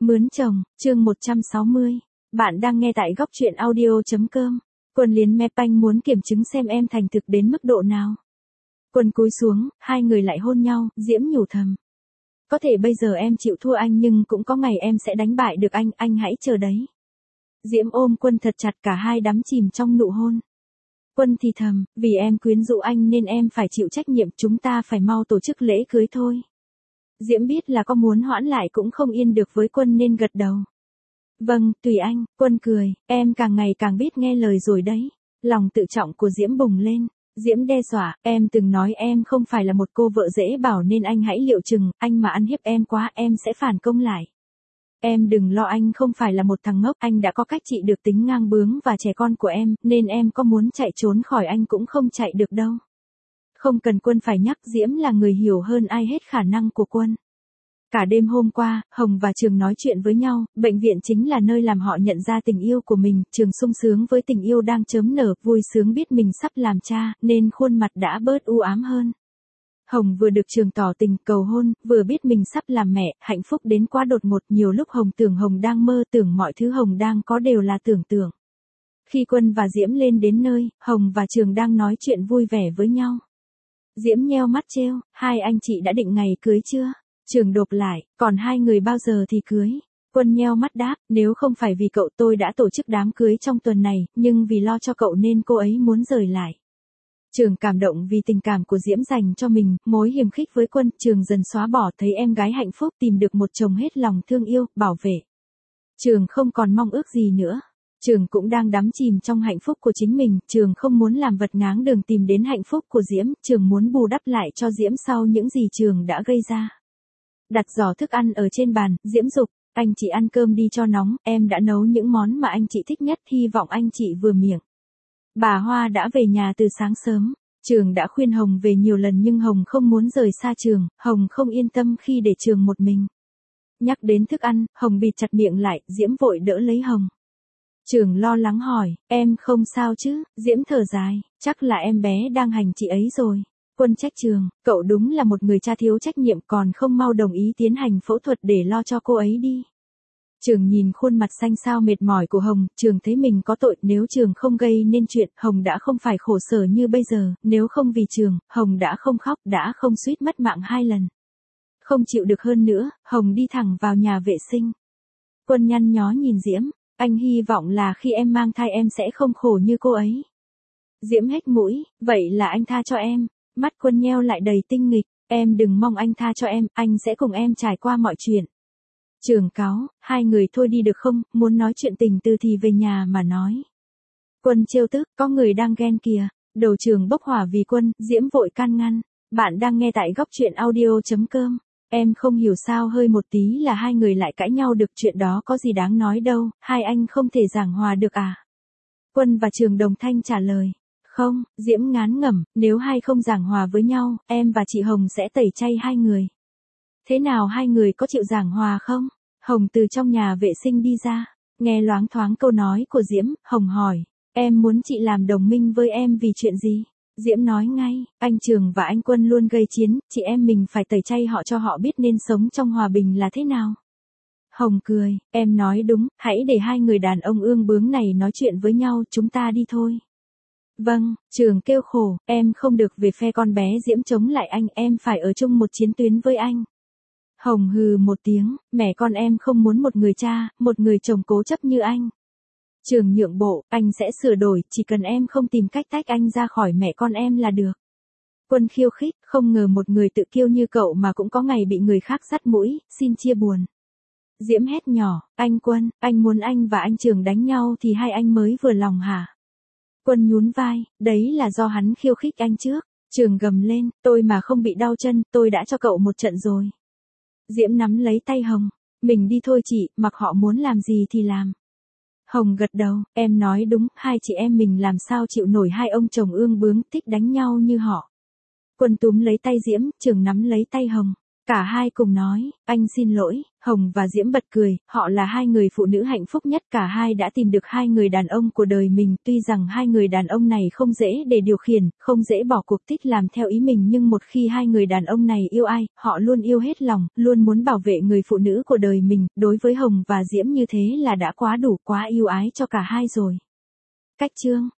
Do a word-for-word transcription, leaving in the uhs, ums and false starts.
Mướn chồng, chương một trăm sáu mươi. Bạn đang nghe tại góc truyện audio.com. Quân Liến Me Panh muốn kiểm chứng xem em thành thực đến mức độ nào. Quân cúi xuống, hai người lại hôn nhau, Diễm nhủ thầm. Có thể bây giờ em chịu thua anh nhưng cũng có ngày em sẽ đánh bại được anh, anh hãy chờ đấy. Diễm ôm Quân thật chặt, cả hai đắm chìm trong nụ hôn. Quân thì thầm, vì em quyến rũ anh nên em phải chịu trách nhiệm, chúng ta phải mau tổ chức lễ cưới thôi. Diễm biết là có muốn hoãn lại cũng không yên được với Quân nên gật đầu. Vâng, tùy anh. Quân cười, em càng ngày càng biết nghe lời rồi đấy. Lòng tự trọng của Diễm bùng lên. Diễm đe dọa, em từng nói em không phải là một cô vợ dễ bảo nên anh hãy liệu chừng, anh mà ăn hiếp em quá em sẽ phản công lại. Em đừng lo, anh không phải là một thằng ngốc, anh đã có cách trị được tính ngang bướng và trẻ con của em, nên em có muốn chạy trốn khỏi anh cũng không chạy được đâu. Không cần Quân phải nhắc, Diễm là người hiểu hơn ai hết khả năng của Quân. Cả đêm hôm qua, Hồng và Trường nói chuyện với nhau, bệnh viện chính là nơi làm họ nhận ra tình yêu của mình, Trường sung sướng với tình yêu đang chớm nở, vui sướng biết mình sắp làm cha, nên khuôn mặt đã bớt u ám hơn. Hồng vừa được Trường tỏ tình, cầu hôn, vừa biết mình sắp làm mẹ, hạnh phúc đến quá đột ngột, nhiều lúc Hồng tưởng Hồng đang mơ, tưởng mọi thứ Hồng đang có đều là tưởng tượng. Khi Quân và Diễm lên đến nơi, Hồng và Trường đang nói chuyện vui vẻ với nhau. Diễm nheo mắt trêu, hai anh chị đã định ngày cưới chưa? Trường đột lại, còn hai người bao giờ thì cưới? Quân nheo mắt đáp, nếu không phải vì cậu tôi đã tổ chức đám cưới trong tuần này, nhưng vì lo cho cậu nên cô ấy muốn rời lại. Trường cảm động vì tình cảm của Diễm dành cho mình, mối hiềm khích với Quân, Trường dần xóa bỏ, thấy em gái hạnh phúc, tìm được một chồng hết lòng thương yêu, bảo vệ. Trường không còn mong ước gì nữa. Trường cũng đang đắm chìm trong hạnh phúc của chính mình, Trường không muốn làm vật ngáng đường tìm đến hạnh phúc của Diễm, Trường muốn bù đắp lại cho Diễm sau những gì Trường đã gây ra. Đặt giỏ thức ăn ở trên bàn, Diễm dục, anh chị ăn cơm đi cho nóng, em đã nấu những món mà anh chị thích nhất, hy vọng anh chị vừa miệng. Bà Hoa đã về nhà từ sáng sớm, Trường đã khuyên Hồng về nhiều lần nhưng Hồng không muốn rời xa Trường, Hồng không yên tâm khi để Trường một mình. Nhắc đến thức ăn, Hồng bịt chặt miệng lại, Diễm vội đỡ lấy Hồng. Trường lo lắng hỏi, em không sao chứ? Diễm thở dài, chắc là em bé đang hành chị ấy rồi. Quân trách Trường, cậu đúng là một người cha thiếu trách nhiệm, còn không mau đồng ý tiến hành phẫu thuật để lo cho cô ấy đi. Trường nhìn khuôn mặt xanh xao mệt mỏi của Hồng, Trường thấy mình có tội, nếu Trường không gây nên chuyện, Hồng đã không phải khổ sở như bây giờ, nếu không vì Trường, Hồng đã không khóc, đã không suýt mất mạng hai lần. Không chịu được hơn nữa, Hồng đi thẳng vào nhà vệ sinh. Quân nhăn nhó nhìn Diễm, anh hy vọng là khi em mang thai em sẽ không khổ như cô ấy. Diễm hét mũi, vậy là anh tha cho em. Mắt Quân nheo lại đầy tinh nghịch, em đừng mong anh tha cho em, anh sẽ cùng em trải qua mọi chuyện. Trường cáu, hai người thôi đi được không, muốn nói chuyện tình tư thì về nhà mà nói. Quân trêu tức, có người đang ghen kìa, đầu Trường bốc hỏa vì Quân, Diễm vội can ngăn. Bạn đang nghe tại góc truyện audio.com. Em không hiểu sao hơi một tí là hai người lại cãi nhau được, chuyện đó có gì đáng nói đâu, hai anh không thể giảng hòa được à? Quân và Trường đồng thanh trả lời. Không, Diễm ngán ngẩm, nếu hai không giảng hòa với nhau, em và chị Hồng sẽ tẩy chay hai người. Thế nào hai người có chịu giảng hòa không? Hồng từ trong nhà vệ sinh đi ra, nghe loáng thoáng câu nói của Diễm, Hồng hỏi, em muốn chị làm đồng minh với em vì chuyện gì? Diễm nói ngay, anh Trường và anh Quân luôn gây chiến, chị em mình phải tẩy chay họ cho họ biết nên sống trong hòa bình là thế nào. Hồng cười, em nói đúng, hãy để hai người đàn ông ương bướng này nói chuyện với nhau, chúng ta đi thôi. Vâng, Trường kêu khổ, em không được về phe con bé Diễm chống lại anh, em phải ở chung một chiến tuyến với anh. Hồng hừ một tiếng, mẹ con em không muốn một người cha, một người chồng cố chấp như anh. Trường nhượng bộ, anh sẽ sửa đổi, chỉ cần em không tìm cách tách anh ra khỏi mẹ con em là được. Quân khiêu khích, không ngờ một người tự kiêu như cậu mà cũng có ngày bị người khác dắt mũi, xin chia buồn. Diễm hét nhỏ, anh Quân, anh muốn anh và anh Trường đánh nhau thì hai anh mới vừa lòng hả? Quân nhún vai, đấy là do hắn khiêu khích anh trước. Trường gầm lên, tôi mà không bị đau chân, tôi đã cho cậu một trận rồi. Diễm nắm lấy tay Hồng, mình đi thôi chị, mặc họ muốn làm gì thì làm. Hồng gật đầu, em nói đúng, hai chị em mình làm sao chịu nổi hai ông chồng ương bướng thích đánh nhau như họ. Quân túm lấy tay Diễm, Trường nắm lấy tay Hồng. Cả hai cùng nói, anh xin lỗi, Hồng và Diễm bật cười, họ là hai người phụ nữ hạnh phúc nhất, cả hai đã tìm được hai người đàn ông của đời mình, tuy rằng hai người đàn ông này không dễ để điều khiển, không dễ bỏ cuộc thích làm theo ý mình nhưng một khi hai người đàn ông này yêu ai, họ luôn yêu hết lòng, luôn muốn bảo vệ người phụ nữ của đời mình, đối với Hồng và Diễm như thế là đã quá đủ, quá yêu ái cho cả hai rồi. Cách chương